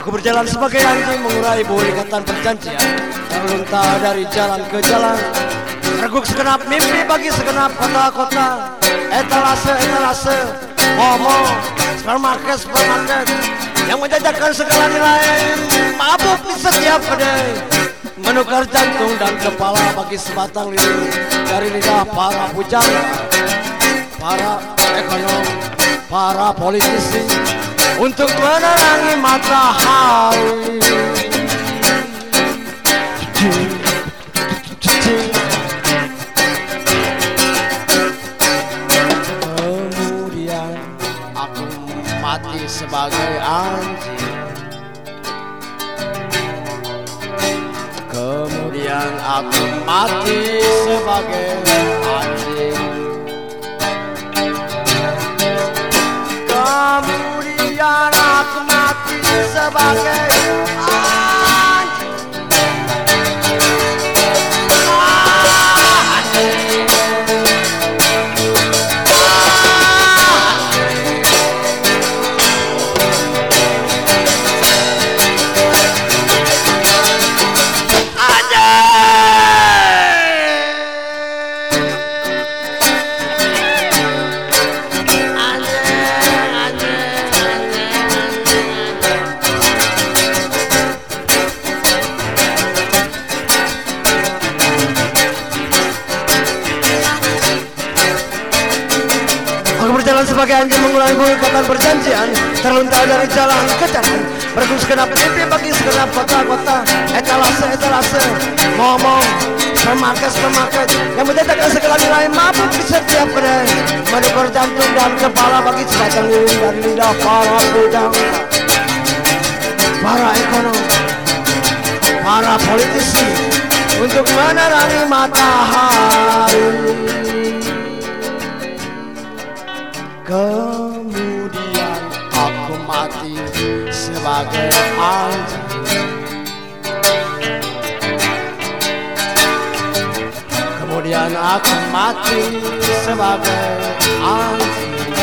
Aku berjalan sebagai anjing mengurai buah ikatan perjanjian, terlunta dari jalan ke jalan, reguk segenap mimpi bagi segenap kota-kota. Etalase, momo, supermarket yang menjajakan segala nilai mabuk di setiap kedai, menukar jantung dan kepala bagi sebatang lilin dari lidah para pujangga, para ekonom, para politisi untuk menerangi matahari. Kemudian aku mati sebagai anjing. Kemudian aku mati sebagai anjing. Kemudian aku mati sebagai anjing. Berjalan sebagai anjing mengulangi buah ikatan perjanjian, terlunta dari jalan ke jalan, bergus segenap mimpi bagi segenap kota-kota. Etalase, ngomong, supermarket yang menjajakan segala nilai mabuk di setiap kedai, menukar jantung dan kepala bagi sebatang lilin dari lidah para pujangga, para ekonom, para politisi untuk menerangi matahari. Kemudian aku mati sebagai anjing. Kemudian aku mati sebagai anjing.